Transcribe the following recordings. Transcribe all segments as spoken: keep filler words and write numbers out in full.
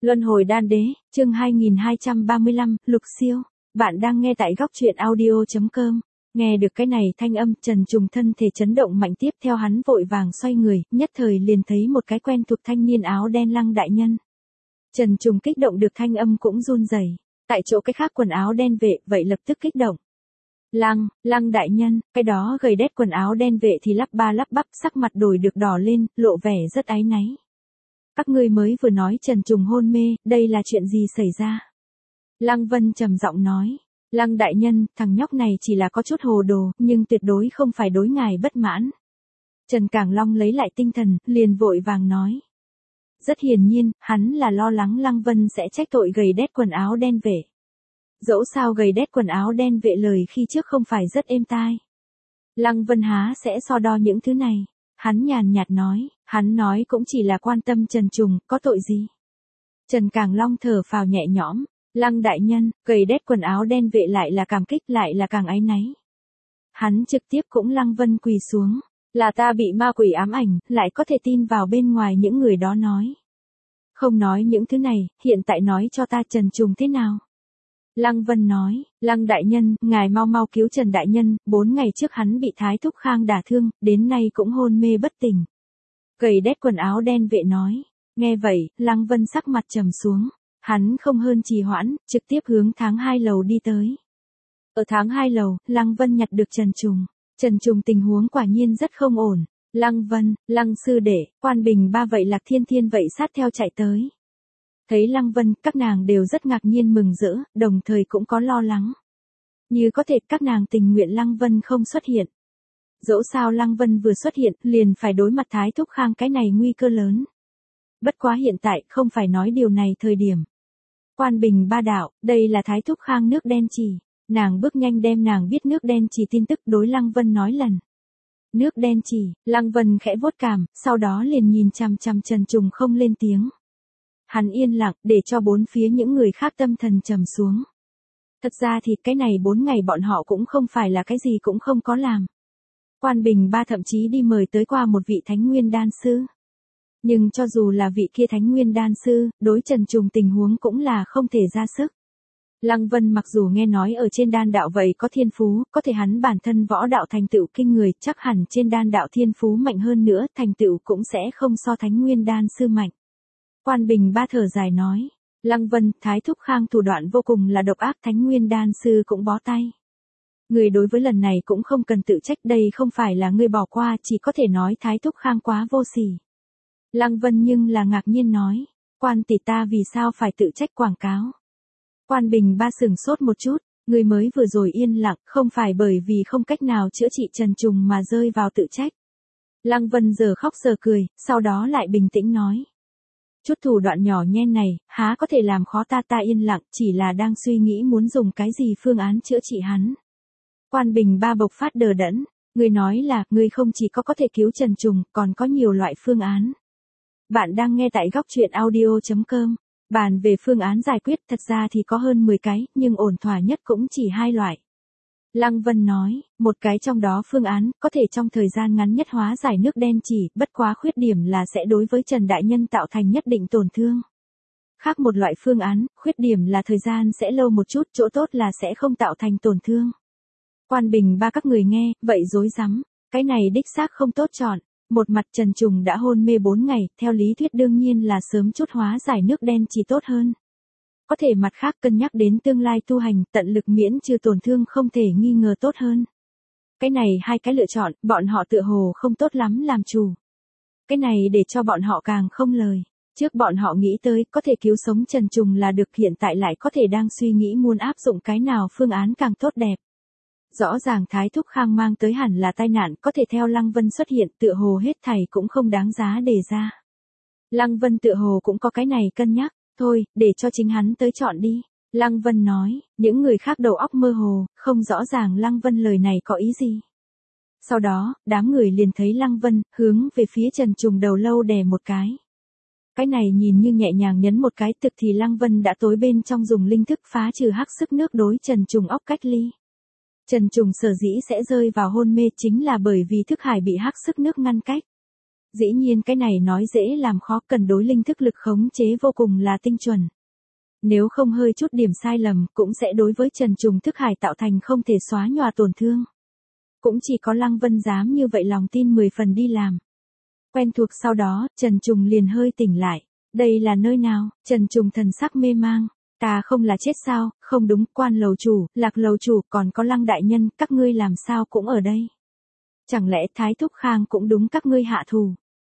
Luân hồi đan đế, chương hai nghìn hai trăm ba mươi lăm, Lục Siêu. Bạn đang nghe tại góc truyện audio chấm com. Nghe được cái này thanh âm, Trần Trùng thân thể chấn động mạnh, tiếp theo hắn vội vàng xoay người, nhất thời liền thấy một cái quen thuộc thanh niên áo đen Lăng đại nhân. Trần Trùng kích động được thanh âm cũng run rẩy. Tại chỗ cái khác quần áo đen vệ, vậy lập tức kích động. Lăng, Lăng đại nhân, cái đó gầy đét quần áo đen vệ thì lắp ba lắp bắp, sắc mặt đổi được đỏ lên, lộ vẻ rất áy náy. Các ngươi mới vừa nói Trần Trùng hôn mê, đây là chuyện gì xảy ra? Lăng Vân trầm giọng nói. Lăng đại nhân, thằng nhóc này chỉ là có chút hồ đồ, nhưng tuyệt đối không phải đối ngài bất mãn. Trần Cảng Long lấy lại tinh thần, liền vội vàng nói. Rất hiển nhiên, hắn là lo lắng Lăng Vân sẽ trách tội gầy đét quần áo đen vệ. Dẫu sao gầy đét quần áo đen vệ lời khi trước không phải rất êm tai. Lăng Vân há sẽ so đo những thứ này. Hắn nhàn nhạt nói, hắn nói cũng chỉ là quan tâm Trần Trùng, có tội gì. Trần Cảng Long thở phào nhẹ nhõm, Lăng đại nhân, gầy đét quần áo đen vệ lại là cảm kích lại là càng áy náy. Hắn trực tiếp cũng Lăng Vân quỳ xuống, là ta bị ma quỷ ám ảnh, lại có thể tin vào bên ngoài những người đó nói. Không nói những thứ này, hiện tại nói cho ta Trần Trùng thế nào. Lăng Vân nói, Lăng đại nhân, ngài mau mau cứu Trần đại nhân, bốn ngày trước hắn bị Thái Thúc Khang đả thương, đến nay cũng hôn mê bất tỉnh. Gầy đét quần áo đen vệ nói, nghe vậy, Lăng Vân sắc mặt trầm xuống, hắn không hơn trì hoãn, trực tiếp hướng tháng hai lầu đi tới. Ở tháng hai lầu, Lăng Vân nhặt được Trần Trùng, Trần Trùng tình huống quả nhiên rất không ổn, Lăng Vân, Lăng sư đệ, Quan Bình ba vậy Lạc Thiên Thiên vậy sát theo chạy tới. Thấy Lăng Vân, các nàng đều rất ngạc nhiên mừng rỡ, đồng thời cũng có lo lắng. Như có thể các nàng tình nguyện Lăng Vân không xuất hiện. Dẫu sao Lăng Vân vừa xuất hiện, liền phải đối mặt Thái Thúc Khang, cái này nguy cơ lớn. Bất quá hiện tại, không phải nói điều này thời điểm. Quan Bình ba đạo, đây là Thái Thúc Khang nước đen chì. Nàng bước nhanh đem nàng biết nước đen chì tin tức đối Lăng Vân nói lần. Nước đen chì, Lăng Vân khẽ vuốt cằm, sau đó liền nhìn chằm chằm Trần Trùng không lên tiếng. Hắn yên lặng, để cho bốn phía những người khác tâm thần trầm xuống. Thật ra thì cái này bốn ngày bọn họ cũng không phải là cái gì cũng không có làm. Quan Bình ba thậm chí đi mời tới qua một vị thánh nguyên đan sư. Nhưng cho dù là vị kia thánh nguyên đan sư, đối Trần Trùng tình huống cũng là không thể ra sức. Lăng Vân mặc dù nghe nói ở trên đan đạo vậy có thiên phú, có thể hắn bản thân võ đạo thành tựu kinh người, chắc hẳn trên đan đạo thiên phú mạnh hơn nữa, thành tựu cũng sẽ không so thánh nguyên đan sư mạnh. Quan Bình ba thở dài nói, Lăng Vân, Thái Thúc Khang thủ đoạn vô cùng là độc ác, thánh nguyên đan sư cũng bó tay. Người đối với lần này cũng không cần tự trách, đây không phải là người bỏ qua, chỉ có thể nói Thái Thúc Khang quá vô sỉ. Lăng Vân nhưng là ngạc nhiên nói, Quan tỷ ta vì sao phải tự trách quảng cáo. Quan Bình ba sừng sốt một chút, người mới vừa rồi yên lặng, không phải bởi vì không cách nào chữa trị Trần Trùng mà rơi vào tự trách. Lăng Vân giờ khóc giờ cười, sau đó lại bình tĩnh nói. Chút thủ đoạn nhỏ nhen này, há có thể làm khó ta ta yên lặng, chỉ là đang suy nghĩ muốn dùng cái gì phương án chữa trị hắn. Quan Bình ba bộc phát đờ đẫn, người nói là, người không chỉ có có thể cứu Trần Trùng, còn có nhiều loại phương án. Bạn đang nghe tại góc truyện audio chấm com. Bàn về phương án giải quyết, thật ra thì có hơn mười cái, nhưng ổn thỏa nhất cũng chỉ hai loại. Lăng Vân nói, một cái trong đó phương án, có thể trong thời gian ngắn nhất hóa giải nước đen chỉ, bất quá khuyết điểm là sẽ đối với Trần Đại Nhân tạo thành nhất định tổn thương. Khác một loại phương án, khuyết điểm là thời gian sẽ lâu một chút, chỗ tốt là sẽ không tạo thành tổn thương. Quan Bình ba các người nghe, vậy rối rắm, cái này đích xác không tốt chọn. Một mặt Trần Trùng đã hôn mê bốn ngày, theo lý thuyết đương nhiên là sớm chút hóa giải nước đen chỉ tốt hơn. Có thể mặt khác cân nhắc đến tương lai tu hành, tận lực miễn trừ tổn thương không thể nghi ngờ tốt hơn. Cái này hai cái lựa chọn, bọn họ tựa hồ không tốt lắm làm chủ. Cái này để cho bọn họ càng không lời. Trước bọn họ nghĩ tới, có thể cứu sống Trần Trùng là được, hiện tại lại có thể đang suy nghĩ muốn áp dụng cái nào phương án càng tốt đẹp. Rõ ràng Thái Thúc Khang mang tới hẳn là tai nạn, có thể theo Lăng Vân xuất hiện, tựa hồ hết thảy cũng không đáng giá đề ra. Lăng Vân tựa hồ cũng có cái này cân nhắc, thôi, để cho chính hắn tới chọn đi. Lăng Vân nói, những người khác đầu óc mơ hồ, không rõ ràng Lăng Vân lời này có ý gì. Sau đó, đám người liền thấy Lăng Vân, hướng về phía Trần Trùng đầu lâu đè một cái. Cái này nhìn như nhẹ nhàng nhấn một cái, thực thì Lăng Vân đã tối bên trong dùng linh thức phá trừ hắc sức nước đối Trần Trùng óc cách ly. Trần Trùng sở dĩ sẽ rơi vào hôn mê chính là bởi vì thức hải bị hắc sức nước ngăn cách. Dĩ nhiên cái này nói dễ làm khó, cần đối linh thức lực khống chế vô cùng là tinh chuẩn. Nếu không hơi chút điểm sai lầm, cũng sẽ đối với Trần Trùng thức hải tạo thành không thể xóa nhòa tổn thương. Cũng chỉ có Lăng Vân dám như vậy lòng tin mười phần đi làm. Quen thuộc sau đó, Trần Trùng liền hơi tỉnh lại. Đây là nơi nào? Trần Trùng thần sắc mê mang. Ta không là chết sao? Không đúng, Quan lầu chủ, Lạc lầu chủ, còn có Lăng đại nhân, các ngươi làm sao cũng ở đây? Chẳng lẽ Thái Thúc Khang cũng đúng các ngươi hạ thù?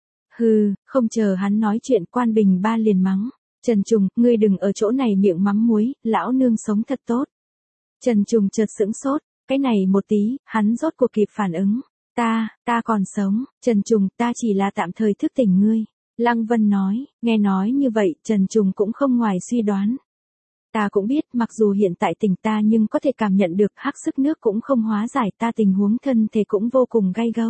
Hừ, không chờ hắn nói chuyện, Quan Bình Ba liền mắng. Trần Trùng, ngươi đừng ở chỗ này miệng mắm muối, lão nương sống thật tốt. Trần Trùng chợt sững sốt, cái này một tí, hắn rốt cuộc kịp phản ứng. Ta, ta còn sống, Trần Trùng, ta chỉ là tạm thời thức tỉnh ngươi. Lăng Vân nói, nghe nói như vậy, Trần Trùng cũng không ngoài suy đoán. Ta cũng biết, mặc dù hiện tại tỉnh ta nhưng có thể cảm nhận được hắc sức nước cũng không hóa giải ta tình huống thân thể cũng vô cùng gay gâu.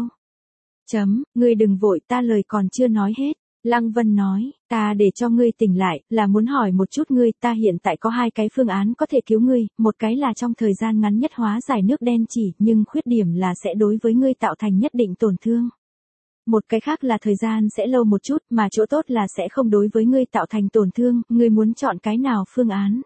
Chấm, ngươi đừng vội, ta lời còn chưa nói hết. Lăng Vân nói, ta để cho ngươi tỉnh lại, là muốn hỏi một chút ngươi, ta hiện tại có hai cái phương án có thể cứu ngươi, một cái là trong thời gian ngắn nhất hóa giải nước đen chỉ, nhưng khuyết điểm là sẽ đối với ngươi tạo thành nhất định tổn thương. Một cái khác là thời gian sẽ lâu một chút, mà chỗ tốt là sẽ không đối với ngươi tạo thành tổn thương, ngươi muốn chọn cái nào phương án?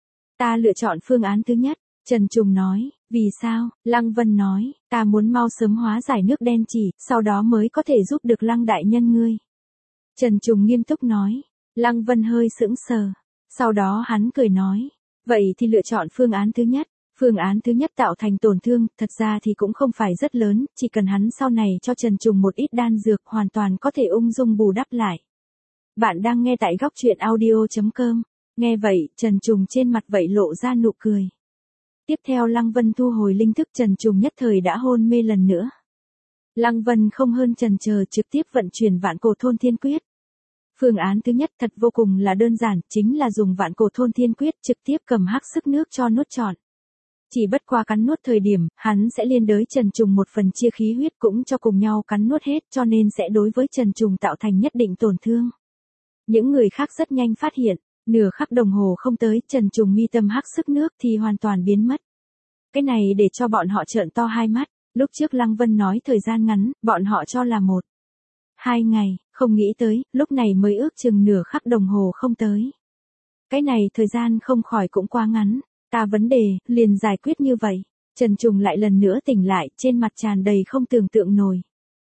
Ta lựa chọn phương án thứ nhất, Trần Trùng nói, vì sao? Lăng Vân nói, ta muốn mau sớm hóa giải nước đen chỉ, sau đó mới có thể giúp được Lăng đại nhân ngươi. Trần Trùng nghiêm túc nói, Lăng Vân hơi sững sờ, sau đó hắn cười nói, vậy thì lựa chọn phương án thứ nhất. Phương án thứ nhất tạo thành tổn thương, thật ra thì cũng không phải rất lớn, chỉ cần hắn sau này cho Trần Trùng một ít đan dược hoàn toàn có thể ung dung bù đắp lại. Bạn đang nghe tại góc truyện audio chấm com. Nghe vậy, Trần Trùng trên mặt vậy lộ ra nụ cười. Tiếp theo Lăng Vân thu hồi linh thức, Trần Trùng nhất thời đã hôn mê lần nữa. Lăng Vân không hơn chần chờ trực tiếp vận chuyển vạn cổ thôn thiên quyết. Phương án thứ nhất thật vô cùng là đơn giản, chính là dùng vạn cổ thôn thiên quyết trực tiếp cầm hắc sức nước cho nuốt trọn. Chỉ bất qua cắn nuốt thời điểm, hắn sẽ liên đới Trần Trùng một phần chia khí huyết cũng cho cùng nhau cắn nuốt hết, cho nên sẽ đối với Trần Trùng tạo thành nhất định tổn thương. Những người khác rất nhanh phát hiện, nửa khắc đồng hồ không tới, Trần Trùng mi tâm hắc sức nước thì hoàn toàn biến mất. Cái này để cho bọn họ trợn to hai mắt, lúc trước Lăng Vân nói thời gian ngắn, bọn họ cho là một, hai ngày, không nghĩ tới, lúc này mới ước chừng nửa khắc đồng hồ không tới. Cái này thời gian không khỏi cũng quá ngắn. Ta vấn đề, liền giải quyết như vậy. Trần Trùng lại lần nữa tỉnh lại, trên mặt tràn đầy không tưởng tượng nổi.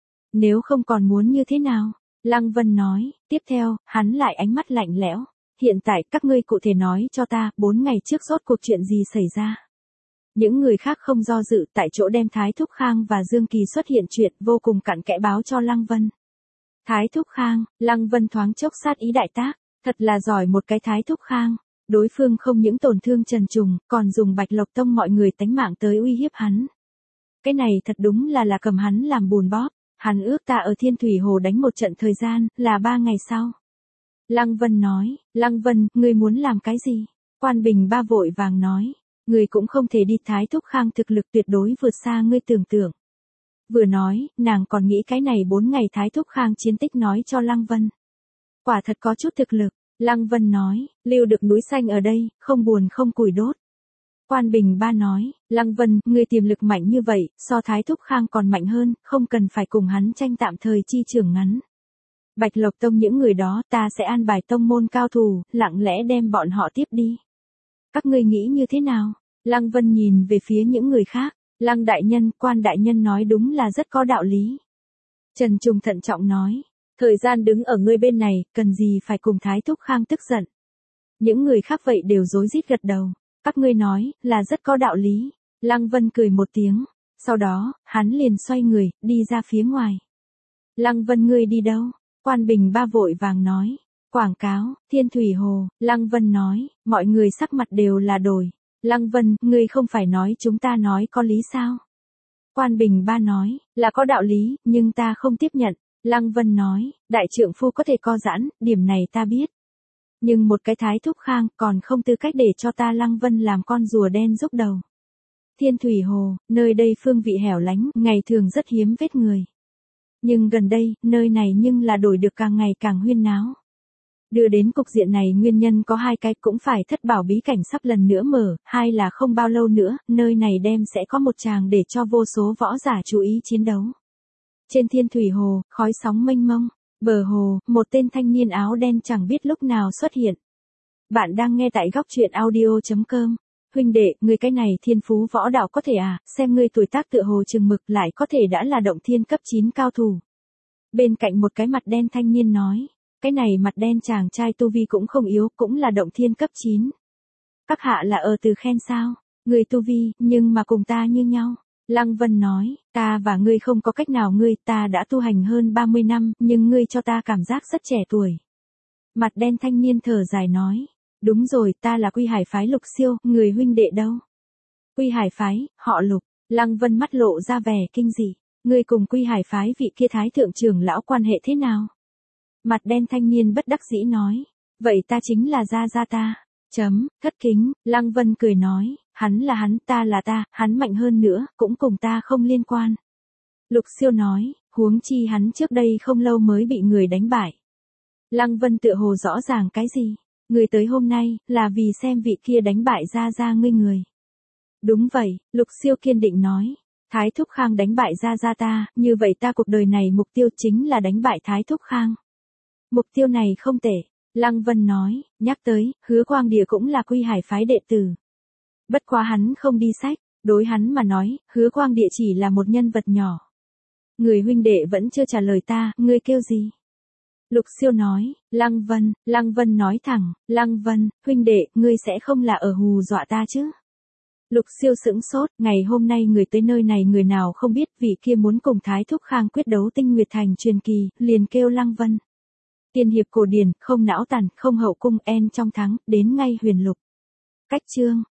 Nếu không còn muốn như thế nào? Lăng Vân nói, tiếp theo, hắn lại ánh mắt lạnh lẽo. Hiện tại các ngươi cụ thể nói cho ta, bốn ngày trước rốt cuộc chuyện gì xảy ra? Những người khác không do dự, tại chỗ đem Thái Thúc Khang và Dương Kỳ xuất hiện chuyện vô cùng cặn kẽ báo cho Lăng Vân. Thái Thúc Khang, Lăng Vân thoáng chốc sát ý đại tác, thật là giỏi một cái Thái Thúc Khang. Đối phương không những tổn thương Trần Trùng, còn dùng Bạch Lộc Tông mọi người tánh mạng tới uy hiếp hắn. Cái này thật đúng là là cầm hắn làm bùn bóp, hắn ước ta ở Thiên Thủy Hồ đánh một trận thời gian, là ba ngày sau. Lăng Vân nói, Lăng Vân, ngươi muốn làm cái gì? Quan Bình Ba vội vàng nói, ngươi cũng không thể đi, Thái Thúc Khang thực lực tuyệt đối vượt xa ngươi tưởng tượng. Vừa nói, nàng còn nghĩ cái này bốn ngày Thái Thúc Khang chiến tích nói cho Lăng Vân. Quả thật có chút thực lực. Lăng Vân nói, lưu được núi xanh ở đây, không buồn không củi đốt. Quan Bình Ba nói, Lăng Vân, ngươi tiềm lực mạnh như vậy, so Thái Thúc Khang còn mạnh hơn, không cần phải cùng hắn tranh tạm thời chi trưởng ngắn. Bạch Lộc Tông những người đó, ta sẽ an bài tông môn cao thủ, lặng lẽ đem bọn họ tiếp đi. Các ngươi nghĩ như thế nào? Lăng Vân nhìn về phía những người khác, Lăng đại nhân, Quan đại nhân nói đúng là rất có đạo lý. Trần Trùng thận trọng nói. Thời gian đứng ở ngươi bên này, cần gì phải cùng Thái Thúc Khang tức giận. Những người khác vậy đều rối rít gật đầu. Các ngươi nói, là rất có đạo lý. Lăng Vân cười một tiếng. Sau đó, hắn liền xoay người, đi ra phía ngoài. Lăng Vân ngươi đi đâu? Quan Bình Ba vội vàng nói. Quảng cáo, Thiên Thủy Hồ. Lăng Vân nói, mọi người sắc mặt đều là đổi. Lăng Vân, ngươi không phải nói chúng ta nói có lý sao? Quan Bình Ba nói, là có đạo lý, nhưng ta không tiếp nhận. Lăng Vân nói, đại trượng phu có thể co giãn, điểm này ta biết. Nhưng một cái Thái Thúc Khang còn không tư cách để cho ta Lăng Vân làm con rùa đen giúp đầu. Thiên Thủy Hồ, nơi đây phương vị hẻo lánh, ngày thường rất hiếm vết người. Nhưng gần đây, nơi này nhưng là đổi được càng ngày càng huyên náo. Đưa đến cục diện này nguyên nhân có hai cái, cũng phải Thất Bảo bí cảnh sắp lần nữa mở, hai là không bao lâu nữa, nơi này đem sẽ có một tràng để cho vô số võ giả chú ý chiến đấu. Trên thiên thủy hồ, khói sóng mênh mông, bờ hồ, một tên thanh niên áo đen chẳng biết lúc nào xuất hiện. Bạn đang nghe tại góc truyện audio.com. Huynh đệ, người cái này thiên phú võ đạo có thể à, xem ngươi tuổi tác tựa hồ chừng mực lại có thể đã là động thiên cấp chín cao thủ. Bên cạnh một cái mặt đen thanh niên nói, cái này mặt đen chàng trai tu vi cũng không yếu, cũng là động thiên cấp chín. Các hạ là ở từ khen sao, người tu vi, nhưng mà cùng ta như nhau. Lăng Vân nói, ta và ngươi không có cách nào, ngươi ta đã tu hành hơn ba mươi năm, nhưng ngươi cho ta cảm giác rất trẻ tuổi. Mặt đen thanh niên thở dài nói, đúng rồi, ta là Quy Hải phái Lục Siêu, người huynh đệ đâu? Quy Hải phái, họ Lục. Lăng Vân mắt lộ ra vẻ kinh dị, ngươi cùng Quy Hải phái vị kia thái thượng trưởng lão quan hệ thế nào? Mặt đen thanh niên bất đắc dĩ nói, vậy ta chính là gia gia ta. Chấm, thất kính, Lăng Vân cười nói, hắn là hắn, ta là ta, hắn mạnh hơn nữa, cũng cùng ta không liên quan. Lục Siêu nói, huống chi hắn trước đây không lâu mới bị người đánh bại. Lăng Vân tựa hồ rõ ràng cái gì, người tới hôm nay, là vì xem vị kia đánh bại gia gia ngươi người. Đúng vậy, Lục Siêu kiên định nói, Thái Thúc Khang đánh bại gia gia ta, như vậy ta cuộc đời này mục tiêu chính là đánh bại Thái Thúc Khang. Mục tiêu này không tệ. Lăng Vân nói, nhắc tới, Hứa Quang Địa cũng là Quy Hải phái đệ tử. Bất quá hắn không đi sách, đối hắn mà nói, Hứa Quang Địa chỉ là một nhân vật nhỏ. Người huynh đệ vẫn chưa trả lời ta, ngươi kêu gì? Lục Siêu nói, Lăng Vân, Lăng Vân nói thẳng, Lăng Vân, huynh đệ, ngươi sẽ không là ở hù dọa ta chứ? Lục Siêu sững sốt, ngày hôm nay người tới nơi này người nào không biết vị kia muốn cùng Thái Thúc Khang quyết đấu Tinh Nguyệt Thành truyền kỳ, liền kêu Lăng Vân. Tiên hiệp cổ điển, không não tàn, không hậu cung, en trong thắng, đến ngay huyền lục. Cách chương.